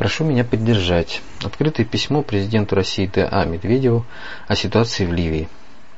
Прошу меня поддержать. Открытое письмо президенту России Д.А. Медведеву о ситуации в Ливии.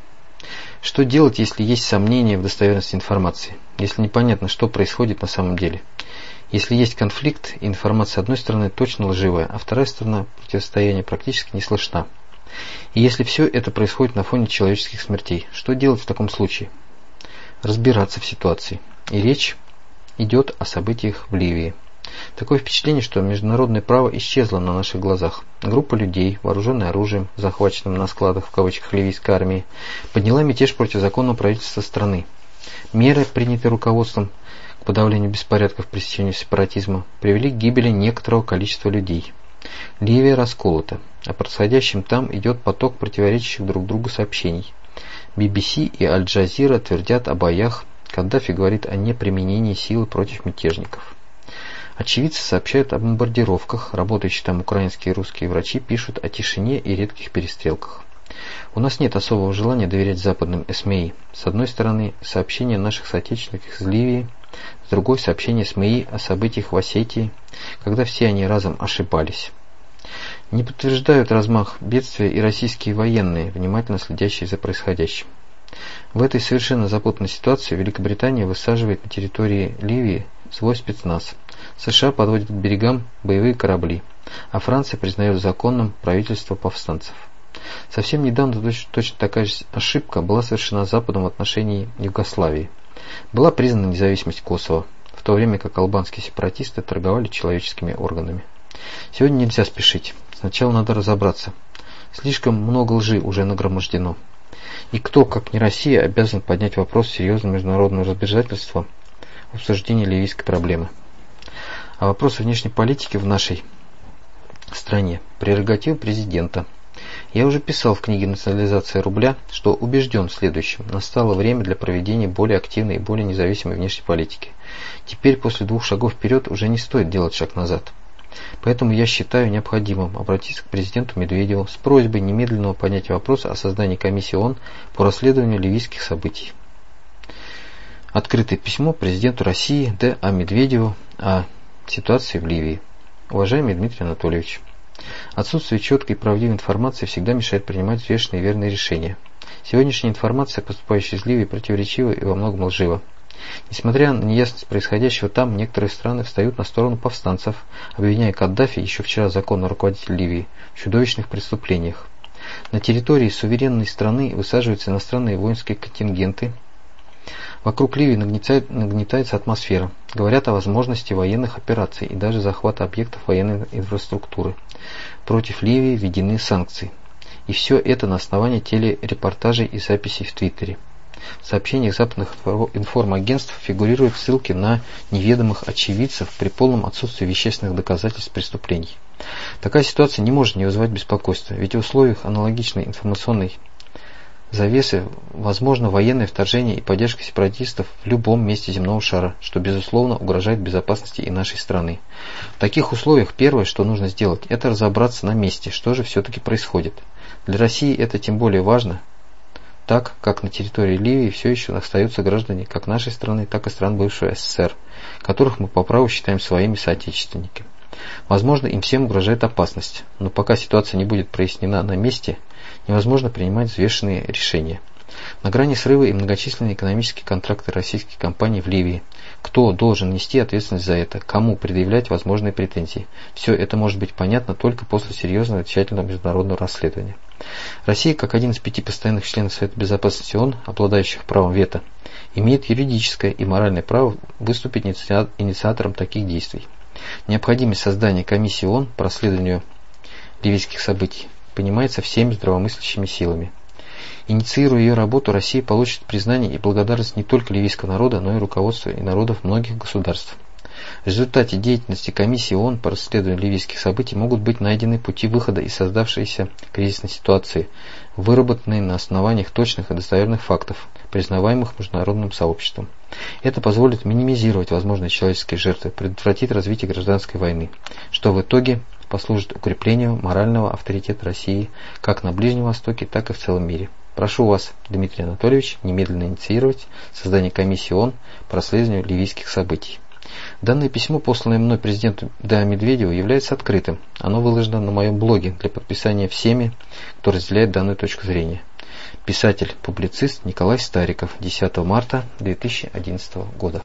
Что делать, если есть сомнения в достоверности информации? Если непонятно, что происходит на самом деле? Если есть конфликт, и информация одной стороны точно лживая, а вторая сторона противостояния практически не слышна? И если все это происходит на фоне человеческих смертей, что делать в таком случае? Разбираться в ситуации. И речь идет о событиях в Ливии. Такое впечатление, что международное право исчезло на наших глазах. Группа людей, вооруженная оружием, захваченным на складах в кавычках ливийской армии, подняла мятеж против законного правительства страны. Меры, принятые руководством к подавлению беспорядков, пресечению сепаратизма, привели к гибели некоторого количества людей. Ливия расколота. О происходящем там идет поток противоречащих друг другу сообщений. BBC и Аль-Джазира твердят о боях, Каддафи говорит о неприменении силы против мятежников. Очевидцы сообщают о бомбардировках, работающие там украинские и русские врачи пишут о тишине и редких перестрелках. У нас нет особого желания доверять западным СМИ. С одной стороны, сообщения наших соотечественников из Ливии, с другой сообщения СМИ о событиях в Осетии, когда все они разом ошибались. Не подтверждают размах бедствия и российские военные, внимательно следящие за происходящим. В этой совершенно запутанной ситуации Великобритания высаживает на территории Ливии свой спецназ. США подводят к берегам боевые корабли, а Франция признает законным правительство повстанцев. Совсем недавно точно такая же ошибка была совершена Западом в отношении Югославии. Была признана независимость Косово, в то время как албанские сепаратисты торговали человеческими органами. Сегодня нельзя спешить. Сначала надо разобраться. Слишком много лжи уже нагромождено. И кто, как не Россия, обязан поднять вопрос серьезного международного разбирательства в обсуждении ливийской проблемы. А вопрос внешней политики в нашей стране – прерогатива президента. Я уже писал в книге «Национализация рубля», что убежден в следующем. Настало время для проведения более активной и более независимой внешней политики. Теперь после 2 шагов вперед уже не стоит делать шаг назад. Поэтому я считаю необходимым обратиться к президенту Медведеву с просьбой немедленного поднятия вопроса о создании комиссии ООН по расследованию ливийских событий. Открытое письмо президенту России Д.А. Медведеву о ситуации в Ливии. Уважаемый Дмитрий Анатольевич, отсутствие четкой и правдивой информации всегда мешает принимать взвешенные и верные решения. Сегодняшняя информация, поступающая из Ливии, противоречива и во многом лжива. Несмотря на неясность происходящего там, некоторые страны встают на сторону повстанцев, обвиняя Каддафи, еще вчера законный руководитель Ливии, в чудовищных преступлениях. На территории суверенной страны высаживаются иностранные воинские контингенты. Вокруг Ливии нагнетается атмосфера. Говорят о возможности военных операций и даже захвата объектов военной инфраструктуры. Против Ливии введены санкции. И все это на основании телерепортажей и записей в Твиттере. В сообщениях западных информагентств фигурируют ссылки на неведомых очевидцев при полном отсутствии вещественных доказательств преступлений. Такая ситуация не может не вызывать беспокойства, ведь в условиях аналогичной информационной завесы возможно военное вторжение и поддержка сепаратистов в любом месте земного шара, что безусловно угрожает безопасности и нашей страны. В таких условиях первое, что нужно сделать, это разобраться на месте, что же все-таки происходит. Для России это тем более важно, так как на территории Ливии все еще остаются граждане как нашей страны, так и стран бывшего СССР, которых мы по праву считаем своими соотечественниками. Возможно, им всем угрожает опасность, но пока ситуация не будет прояснена на месте, невозможно принимать взвешенные решения. На грани срыва и многочисленные экономические контракты российских компаний в Ливии. Кто должен нести ответственность за это? Кому предъявлять возможные претензии? Все это может быть понятно только после серьезного и тщательного международного расследования. Россия, как один из 5 постоянных членов Совета Безопасности ООН, обладающих правом вето, имеет юридическое и моральное право выступить инициатором таких действий. Необходимость создания комиссии ООН по расследованию ливийских событий понимается всеми здравомыслящими силами. Инициируя ее работу, Россия получит признание и благодарность не только ливийского народа, но и руководства и народов многих государств. В результате деятельности комиссии ООН по расследованию ливийских событий могут быть найдены пути выхода из создавшейся кризисной ситуации, выработанные на основаниях точных и достоверных фактов, признаваемых международным сообществом. Это позволит минимизировать возможные человеческие жертвы, предотвратить развитие гражданской войны, что в итоге послужит укреплению морального авторитета России как на Ближнем Востоке, так и в целом мире. Прошу вас, Дмитрий Анатольевич, немедленно инициировать создание комиссии ООН по расследованию ливийских событий. Данное письмо, посланное мной президенту Д. Медведеву, является открытым. Оно выложено на моем блоге для подписания всеми, кто разделяет данную точку зрения. Писатель-публицист Николай Стариков, 10 марта 2011 года.